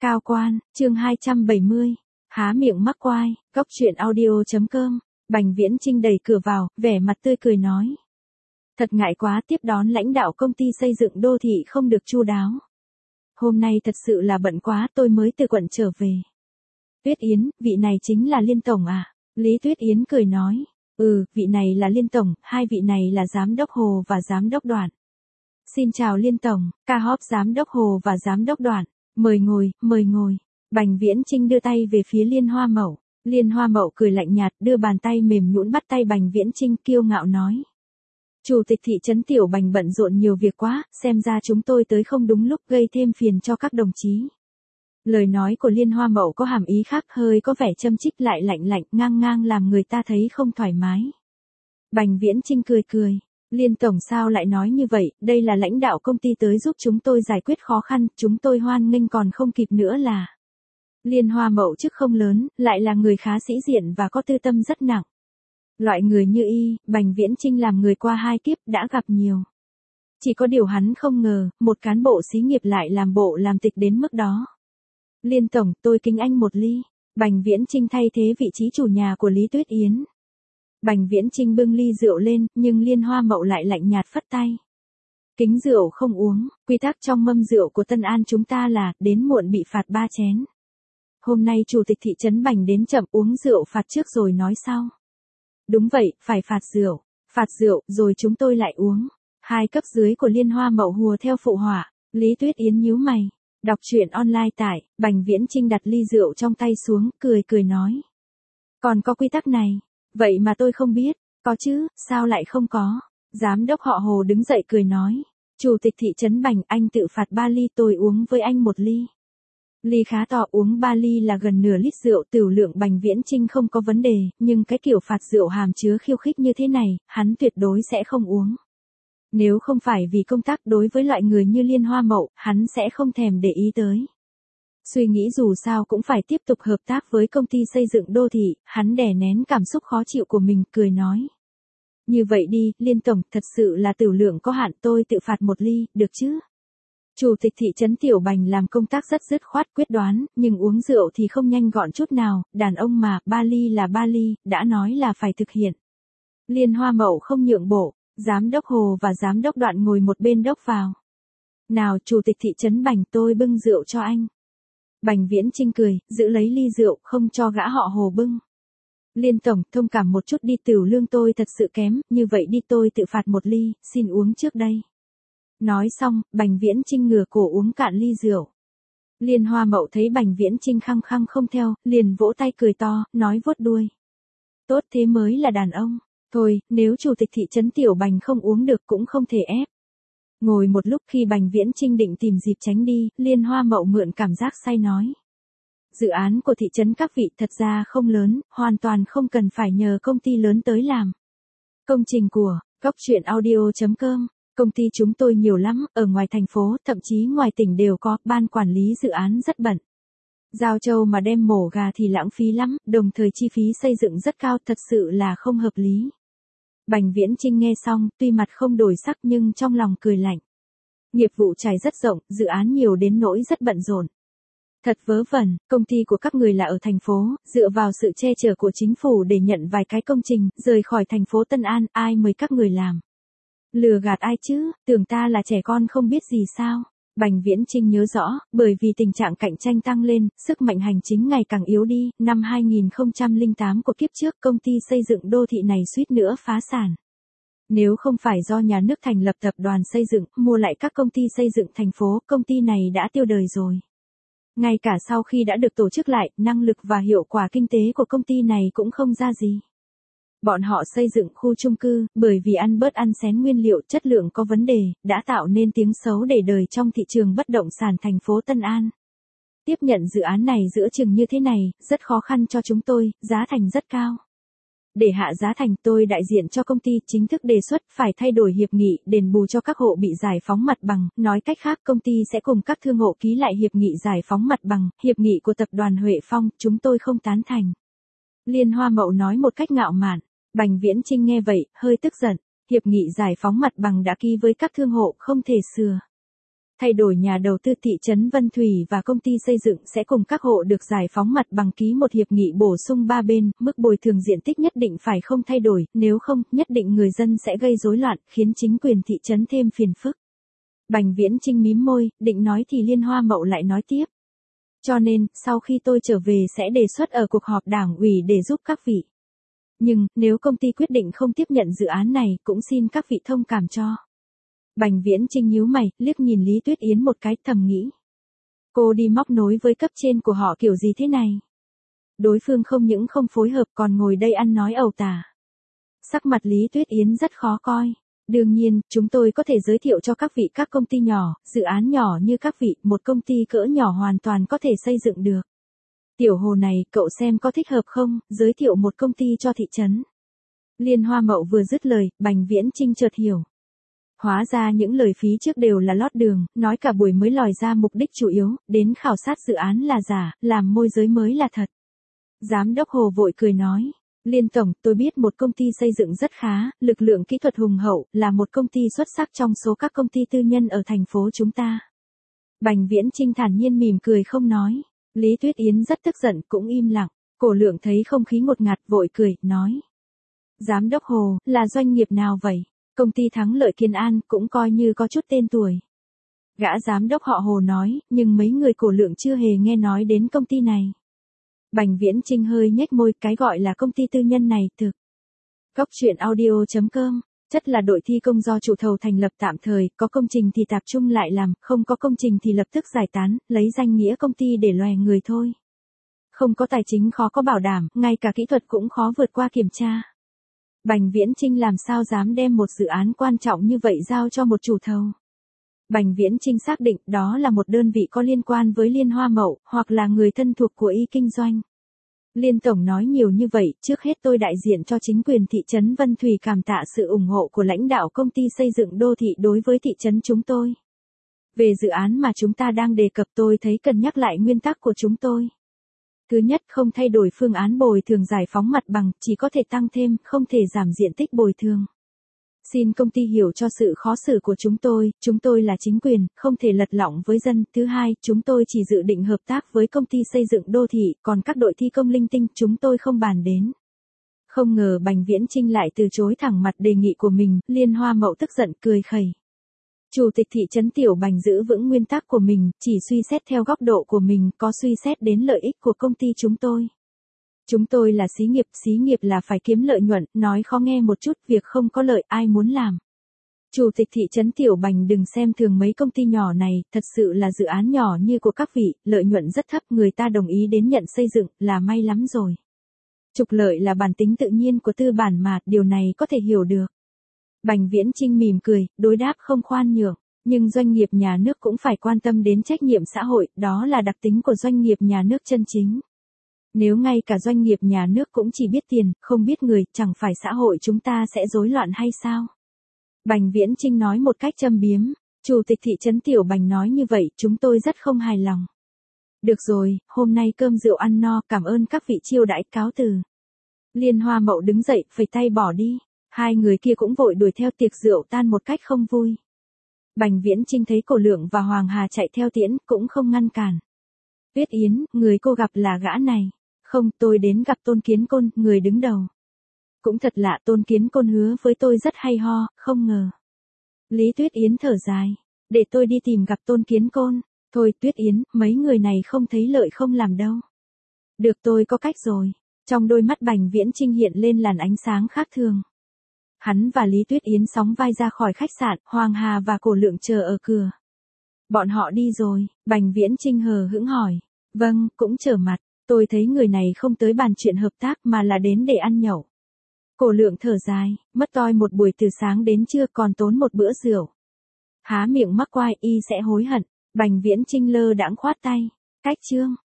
Cao quan, chương 270. Há miệng mắc oai, góc chuyện audio.com. Bành Viễn Chinh đẩy cửa vào, vẻ mặt tươi cười nói. Thật ngại quá, tiếp đón lãnh đạo công ty xây dựng đô thị không được chu đáo. Hôm nay thật sự là bận quá, tôi mới từ quận trở về. Tuyết Yến, vị này chính là Liên Tổng à? Lý Tuyết Yến cười nói. Vị này là Liên Tổng, hai vị này là Giám đốc Hồ và Giám đốc Đoạn. Xin chào Liên Tổng, ca hóp Giám đốc Hồ và Giám đốc Đoạn. Mời ngồi, mời ngồi. Bành Viễn Chinh đưa tay về phía Liên Hoa Mậu. Liên Hoa Mậu cười lạnh nhạt, đưa bàn tay mềm nhũn bắt tay Bành Viễn Chinh, kiêu ngạo nói. Chủ tịch thị trấn Tiểu Bành bận rộn nhiều việc quá, xem ra chúng tôi tới không đúng lúc, gây thêm phiền cho các đồng chí. Lời nói của Liên Hoa Mậu có hàm ý khác, hơi có vẻ châm chích lại lạnh lạnh, ngang ngang làm người ta thấy không thoải mái. Bành Viễn Chinh cười cười. Liên Tổng sao lại nói như vậy, đây là lãnh đạo công ty tới giúp chúng tôi giải quyết khó khăn, chúng tôi hoan nghênh còn không kịp nữa là. Liên Hoa Mậu chức không lớn, lại là người khá sĩ diện và có tư tâm rất nặng. Loại người như y, Bành Viễn Chinh làm người qua hai kiếp đã gặp nhiều. Chỉ có điều hắn không ngờ, một cán bộ xí nghiệp lại làm bộ làm tịch đến mức đó. Liên Tổng, tôi kính anh một ly. Bành Viễn Chinh thay thế vị trí chủ nhà của Lý Tuyết Yến. Bành Viễn Chinh bưng ly rượu lên, nhưng Liên Hoa Mậu lại lạnh nhạt phất tay. Kính rượu không uống, quy tắc trong mâm rượu của Tân An chúng ta là, đến muộn bị phạt 3 chén. Hôm nay chủ tịch thị trấn Bành đến chậm, uống rượu phạt trước rồi nói sau. Đúng vậy, phải phạt rượu, rồi chúng tôi lại uống. Hai cấp dưới của Liên Hoa Mậu hùa theo phụ họa. Lý Tuyết Yến nhíu mày. Đọc truyện online tại, Bành Viễn Chinh đặt ly rượu trong tay xuống, cười nói. Còn có quy tắc này. Vậy mà tôi không biết, có chứ, sao lại không có? Giám đốc họ Hồ đứng dậy cười nói. Chủ tịch thị trấn Bành, anh tự phạt 3 ly, tôi uống với anh 1 ly. Ly khá to, uống 3 ly là gần nửa lít rượu, tửu lượng Bành Viễn Chinh không có vấn đề, nhưng cái kiểu phạt rượu hàm chứa khiêu khích như thế này, hắn tuyệt đối sẽ không uống. Nếu không phải vì công tác đối với loại người như Liên Hoa Mậu, hắn sẽ không thèm để ý tới. Suy nghĩ dù sao cũng phải tiếp tục hợp tác với công ty xây dựng đô thị, hắn đè nén cảm xúc khó chịu của mình, cười nói. Như vậy đi, Liên Tổng, thật sự là tửu lượng có hạn, tôi tự phạt 1 ly, được chứ? Chủ tịch thị trấn Tiểu Bành làm công tác rất dứt khoát quyết đoán, nhưng uống rượu thì không nhanh gọn chút nào, đàn ông mà, 3 ly là 3 ly, đã nói là phải thực hiện. Liên Hoa Mậu không nhượng bộ, Giám đốc Hồ và Giám đốc Đoạn ngồi một bên đốc vào. Nào, Chủ tịch thị trấn Bành, tôi bưng rượu cho anh. Bành Viễn Chinh cười, giữ lấy ly rượu, không cho gã họ Hồ bưng. Liên Tổng, thông cảm một chút đi, tửu lương tôi thật sự kém, như vậy đi, tôi tự phạt 1 ly, xin uống trước đây. Nói xong, Bành Viễn Chinh ngửa cổ uống cạn ly rượu. Liên Hoa Mậu thấy Bành Viễn Chinh khăng khăng không theo, liền vỗ tay cười to, nói vuốt đuôi. Tốt, thế mới là đàn ông. Thôi, nếu chủ tịch thị trấn Tiểu Bành không uống được cũng không thể ép. Ngồi một lúc, khi Bành Viễn Chinh định tìm dịp tránh đi, Liên Hoa Mậu mượn cảm giác say nói. Dự án của thị trấn các vị thật ra không lớn, hoàn toàn không cần phải nhờ công ty lớn tới làm. Công trình của, góc chuyện audio.com, công ty chúng tôi nhiều lắm, ở ngoài thành phố, thậm chí ngoài tỉnh đều có, ban quản lý dự án rất bận. Giao trâu mà đem mổ gà thì lãng phí lắm, đồng thời chi phí xây dựng rất cao, thật sự là không hợp lý. Bành Viễn Chinh nghe xong, tuy mặt không đổi sắc nhưng trong lòng cười lạnh. Nghiệp vụ trải rất rộng, dự án nhiều đến nỗi rất bận rộn. Thật vớ vẩn, công ty của các người là ở thành phố, dựa vào sự che chở của chính phủ để nhận vài cái công trình, rời khỏi thành phố Tân An, ai mời các người làm. Lừa gạt ai chứ, tưởng ta là trẻ con không biết gì sao. Bành Viễn Chinh nhớ rõ, bởi vì tình trạng cạnh tranh tăng lên, sức mạnh hành chính ngày càng yếu đi, năm 2008 của kiếp trước công ty xây dựng đô thị này suýt nữa phá sản. Nếu không phải do nhà nước thành lập tập đoàn xây dựng, mua lại các công ty xây dựng thành phố, công ty này đã tiêu đời rồi. Ngay cả sau khi đã được tổ chức lại, năng lực và hiệu quả kinh tế của công ty này cũng không ra gì. Bọn họ xây dựng khu chung cư, bởi vì ăn bớt ăn xén nguyên liệu, chất lượng có vấn đề, đã tạo nên tiếng xấu để đời trong thị trường bất động sản thành phố Tân An. Tiếp nhận dự án này giữa chừng như thế này, rất khó khăn cho chúng tôi, giá thành rất cao. Để hạ giá thành, tôi đại diện cho công ty chính thức đề xuất phải thay đổi hiệp nghị, đền bù cho các hộ bị giải phóng mặt bằng, nói cách khác công ty sẽ cùng các thương hộ ký lại hiệp nghị giải phóng mặt bằng, hiệp nghị của tập đoàn Huệ Phong, chúng tôi không tán thành. Liên Hoa Mậu nói một cách ngạo mạn. Bành Viễn Chinh nghe vậy, hơi tức giận, hiệp nghị giải phóng mặt bằng đã ký với các thương hộ, không thể sửa. Thay đổi nhà đầu tư thị trấn Vân Thủy và công ty xây dựng sẽ cùng các hộ được giải phóng mặt bằng ký một hiệp nghị bổ sung ba bên, mức bồi thường diện tích nhất định phải không thay đổi, nếu không, nhất định người dân sẽ gây rối loạn, khiến chính quyền thị trấn thêm phiền phức. Bành Viễn Chinh mím môi, định nói thì Liên Hoa Mậu lại nói tiếp. Cho nên, sau khi tôi trở về sẽ đề xuất ở cuộc họp đảng ủy để giúp các vị. Nhưng, nếu công ty quyết định không tiếp nhận dự án này, cũng xin các vị thông cảm cho. Bành Viễn Chinh nhíu mày, liếc nhìn Lý Tuyết Yến một cái, thầm nghĩ. Cô đi móc nối với cấp trên của họ kiểu gì thế này? Đối phương không những không phối hợp còn ngồi đây ăn nói ẩu tả. Sắc mặt Lý Tuyết Yến rất khó coi. Đương nhiên, chúng tôi có thể giới thiệu cho các vị các công ty nhỏ, dự án nhỏ như các vị, một công ty cỡ nhỏ hoàn toàn có thể xây dựng được. Tiểu Hồ này, cậu xem có thích hợp không, giới thiệu một công ty cho thị trấn. Liên Hoa Mậu vừa dứt lời, Bành Viễn Chinh chợt hiểu. Hóa ra những lời phí trước đều là lót đường, nói cả buổi mới lòi ra mục đích chủ yếu, đến khảo sát dự án là giả, làm môi giới mới là thật. Giám đốc Hồ vội cười nói. Liên Tổng, tôi biết một công ty xây dựng rất khá, lực lượng kỹ thuật hùng hậu, là một công ty xuất sắc trong số các công ty tư nhân ở thành phố chúng ta. Bành Viễn Chinh thản nhiên mỉm cười không nói. Lý Tuyết Yến rất tức giận cũng im lặng. Cổ Lượng thấy không khí ngột ngạt vội cười, nói. Giám đốc Hồ, là doanh nghiệp nào vậy? Công ty Thắng Lợi Kiến An cũng coi như có chút tên tuổi. Gã giám đốc họ Hồ nói, nhưng mấy người Cổ Lượng chưa hề nghe nói đến công ty này. Bành Viễn Chinh hơi nhếch môi, cái gọi là công ty tư nhân này thực. Góc truyện audio.com, chất là đội thi công do chủ thầu thành lập tạm thời, có công trình thì tập trung lại làm, không có công trình thì lập tức giải tán, lấy danh nghĩa công ty để lòe người thôi. Không có tài chính khó có bảo đảm, ngay cả kỹ thuật cũng khó vượt qua kiểm tra. Bành Viễn Chinh làm sao dám đem một dự án quan trọng như vậy giao cho một chủ thầu. Bành Viễn Chinh xác định đó là một đơn vị có liên quan với Liên Hoa Mậu, hoặc là người thân thuộc của y kinh doanh. Liên Tổng nói nhiều như vậy, trước hết tôi đại diện cho chính quyền thị trấn Vân Thủy cảm tạ sự ủng hộ của lãnh đạo công ty xây dựng đô thị đối với thị trấn chúng tôi. Về dự án mà chúng ta đang đề cập tôi thấy cần nhắc lại nguyên tắc của chúng tôi. Thứ nhất, không thay đổi phương án bồi thường giải phóng mặt bằng, chỉ có thể tăng thêm, không thể giảm diện tích bồi thường. Xin công ty hiểu cho sự khó xử của chúng tôi là chính quyền, không thể lật lọng với dân. Thứ hai, chúng tôi chỉ dự định hợp tác với công ty xây dựng đô thị, còn các đội thi công linh tinh chúng tôi không bàn đến. Không ngờ Bành Viễn Chinh lại từ chối thẳng mặt đề nghị của mình, Liên Hoa Mậu tức giận cười khẩy. Chủ tịch thị trấn Tiểu Bành giữ vững nguyên tắc của mình, chỉ suy xét theo góc độ của mình, có suy xét đến lợi ích của công ty chúng tôi. Chúng tôi là xí nghiệp là phải kiếm lợi nhuận, nói khó nghe một chút, việc không có lợi ai muốn làm. Chủ tịch thị trấn Tiểu Bành đừng xem thường mấy công ty nhỏ này, thật sự là dự án nhỏ như của các vị, lợi nhuận rất thấp, người ta đồng ý đến nhận xây dựng, là may lắm rồi. Trục lợi là bản tính tự nhiên của tư bản mà, điều này có thể hiểu được. Bành Viễn Chinh mỉm cười, đối đáp không khoan nhượng, nhưng doanh nghiệp nhà nước cũng phải quan tâm đến trách nhiệm xã hội, đó là đặc tính của doanh nghiệp nhà nước chân chính. Nếu ngay cả doanh nghiệp nhà nước cũng chỉ biết tiền, không biết người, chẳng phải xã hội chúng ta sẽ rối loạn hay sao? Bành Viễn Chinh nói một cách châm biếm, Chủ tịch thị trấn Tiểu Bành nói như vậy, chúng tôi rất không hài lòng. Được rồi, hôm nay cơm rượu ăn no, cảm ơn các vị chiêu đãi, cáo từ. Liên Hoa Mậu đứng dậy, phẩy tay bỏ đi. Hai người kia cũng vội đuổi theo, tiệc rượu tan một cách không vui. Bành Viễn Chinh thấy Cổ Lượng và Hoàng Hà chạy theo tiễn, cũng không ngăn cản. Tuyết Yến, người cô gặp là gã này. Không, tôi đến gặp Tôn Kiến Côn, người đứng đầu. Cũng thật lạ, Tôn Kiến Côn hứa với tôi rất hay ho, không ngờ. Lý Tuyết Yến thở dài. Để tôi đi tìm gặp Tôn Kiến Côn. Thôi Tuyết Yến, mấy người này không thấy lợi không làm đâu. Được, tôi có cách rồi. Trong đôi mắt Bành Viễn Chinh hiện lên làn ánh sáng khác thường. Hắn và Lý Tuyết Yến sóng vai ra khỏi khách sạn, Hoàng Hà và Cổ Lượng chờ ở cửa. Bọn họ đi rồi, Bành Viễn Chinh hờ hững hỏi. Vâng, cũng trở mặt, tôi thấy người này không tới bàn chuyện hợp tác mà là đến để ăn nhậu. Cổ Lượng thở dài, mất toi một buổi từ sáng đến trưa còn tốn một bữa rượu. Há miệng mắc quai y sẽ hối hận, Bành Viễn Chinh lơ đãng khoát tay. Cách chương.